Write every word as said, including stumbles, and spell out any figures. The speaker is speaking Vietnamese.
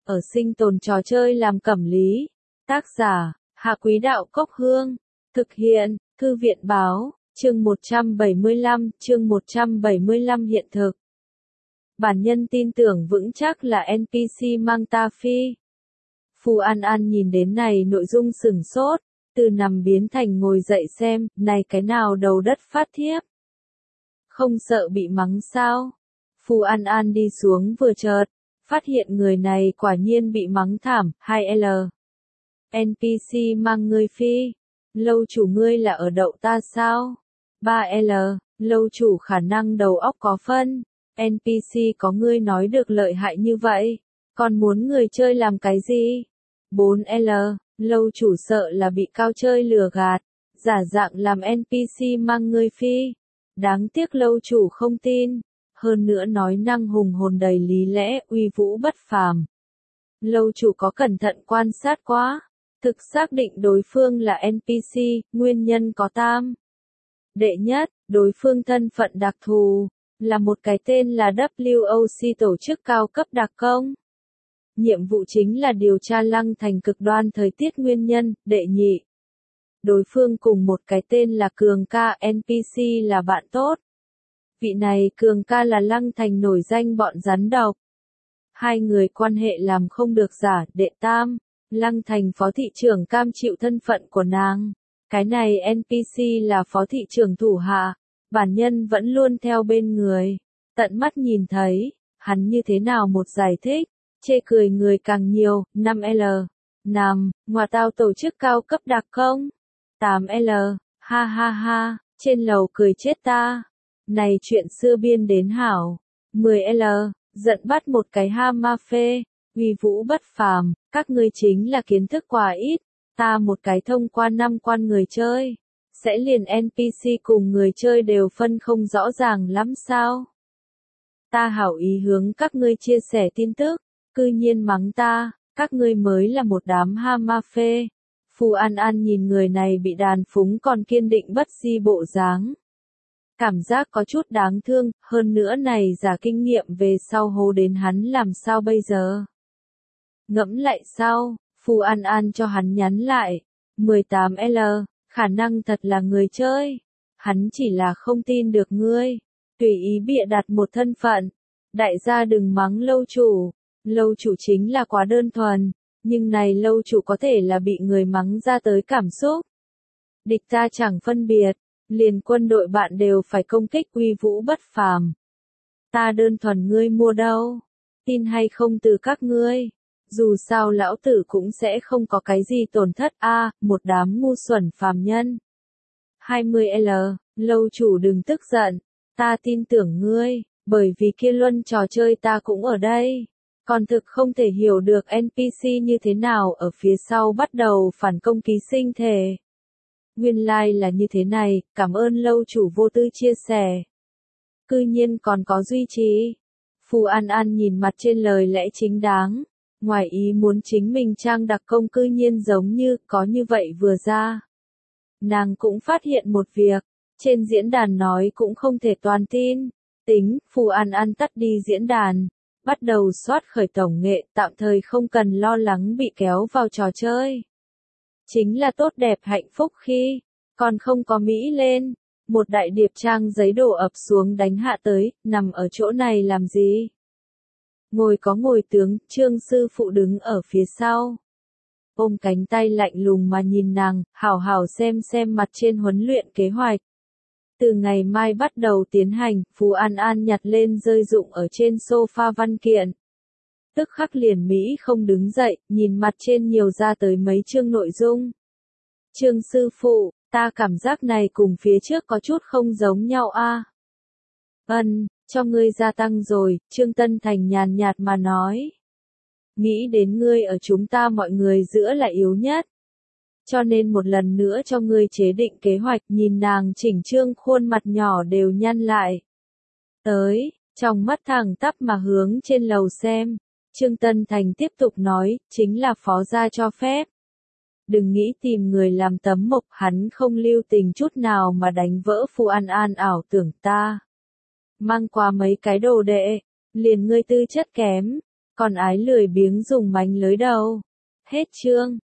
ở sinh tồn trò chơi làm cẩm lý. Tác giả, Hạ Quý Đạo Cốc Hương. Thực hiện, Thư viện Báo, chương một trăm bảy mươi lăm, chương một trăm bảy mươi lăm hiện thực. Bản nhân tin tưởng vững chắc là en pê xê mang ta phi. Phù An An nhìn đến này nội dung sửng sốt, từ nằm biến thành ngồi dậy xem, này cái nào đầu đất phát thiếp. Không sợ bị mắng sao? Phù An An đi xuống vừa chợt, phát hiện người này quả nhiên bị mắng thảm, hai L. en pê xê mang ngươi phi. Lâu chủ ngươi là ở đậu ta sao? ba L. Lâu chủ khả năng đầu óc có phân. en pê xê có ngươi nói được lợi hại như vậy, còn muốn người chơi làm cái gì? bốn L. Lâu chủ sợ là bị cao chơi lừa gạt, giả dạng làm en pê xê mang ngươi phi. Đáng tiếc lâu chủ không tin, hơn nữa nói năng hùng hồn đầy lý lẽ, uy vũ bất phàm. Lâu chủ có cẩn thận quan sát quá, thực xác định đối phương là en pê xê, nguyên nhân có tam. Đệ nhất, đối phương thân phận đặc thù, là một cái tên là W O C tổ chức cao cấp đặc công. Nhiệm vụ chính là điều tra Lăng Thành cực đoan thời tiết nguyên nhân. Đệ nhị, đối phương cùng một cái tên là Cường Ca, en pê xê là bạn tốt. Vị này Cường Ca là Lăng Thành nổi danh bọn rắn độc. Hai người quan hệ làm không được giả. Đệ tam, Lăng Thành phó thị trưởng cam chịu thân phận của nàng. Cái này en pê xê là phó thị trưởng thủ hạ, bản nhân vẫn luôn theo bên người. Tận mắt nhìn thấy, hắn như thế nào một giải thích, chê cười người càng nhiều. năm L. Nằm, ngoà tao tổ chức cao cấp đặc công. tám L. Ha ha ha, trên lầu cười chết ta. Này chuyện xưa biên đến hảo. mười L. Giận bắt một cái ha ma phê, uy vũ bất phàm, các ngươi chính là kiến thức quá ít, ta một cái thông qua năm quan người chơi, sẽ liền en pê xê cùng người chơi đều phân không rõ ràng lắm sao? Ta hảo ý hướng các ngươi chia sẻ tin tức, cư nhiên mắng ta, các ngươi mới là một đám ha ma phê. Phù An An nhìn người này bị đàn phúng còn kiên định bất di bộ dáng. Cảm giác có chút đáng thương, hơn nữa này giả kinh nghiệm về sau hô đến hắn làm sao bây giờ. Ngẫm lại sau, Phù An An cho hắn nhắn lại. mười tám L, khả năng thật là người chơi. Hắn chỉ là không tin được ngươi. Tùy ý bịa đặt một thân phận. Đại gia đừng mắng lâu chủ. Lâu chủ chính là quá đơn thuần. Nhưng này lâu chủ có thể là bị người mắng ra tới cảm xúc. Địch ta chẳng phân biệt. Liền quân đội bạn đều phải công kích uy vũ bất phàm. Ta đơn thuần ngươi mua đâu. Tin hay không từ các ngươi. Dù sao lão tử cũng sẽ không có cái gì tổn thất a, à, một đám ngu xuẩn phàm nhân. hai mươi L, lâu chủ đừng tức giận, ta tin tưởng ngươi, bởi vì kia luân trò chơi ta cũng ở đây. Còn thực không thể hiểu được en pê xê như thế nào ở phía sau bắt đầu phản công ký sinh thể. Nguyên lai like là như thế này, cảm ơn lâu chủ vô tư chia sẻ. Cư nhiên còn có duy trì. Phù An An nhìn mặt trên lời lẽ chính đáng. Ngoài ý muốn chính mình trang đặc công cư nhiên giống như có như vậy vừa ra. Nàng cũng phát hiện một việc, trên diễn đàn nói cũng không thể toàn tin. Tính, Phù An An tắt đi diễn đàn, bắt đầu soát khởi tổng nghệ, tạm thời không cần lo lắng bị kéo vào trò chơi. Chính là tốt đẹp hạnh phúc khi, còn không có Mỹ lên, một đại điệp trang giấy đổ ập xuống đánh hạ tới, nằm ở chỗ này làm gì? Ngồi có ngồi tướng, Trương sư phụ đứng ở phía sau. Ôm cánh tay lạnh lùng mà nhìn nàng, hảo hảo xem xem mặt trên huấn luyện kế hoạch. Từ ngày mai bắt đầu tiến hành, Phù An An nhặt lên rơi rụng ở trên sofa văn kiện. Tức khắc liền Mỹ không đứng dậy, nhìn mặt trên nhiều ra tới mấy chương nội dung. Trương sư phụ, ta cảm giác này cùng phía trước có chút không giống nhau a. À? Ân, cho ngươi gia tăng rồi, Trương Tân Thành nhàn nhạt mà nói. Nghĩ đến ngươi ở chúng ta mọi người giữa là yếu nhất. Cho nên một lần nữa cho ngươi chế định kế hoạch, nhìn nàng chỉnh trương khuôn mặt nhỏ đều nhăn lại. Tới, trong mắt thẳng tắp mà hướng trên lầu xem. Trương Tân Thành tiếp tục nói, chính là phó gia cho phép. Đừng nghĩ tìm người làm tấm mộc, hắn không lưu tình chút nào mà đánh vỡ Phù An An ảo tưởng ta. Mang qua mấy cái đồ đệ, liền ngươi tư chất kém, còn ái lười biếng dùng mánh lới đâu. Hết chương.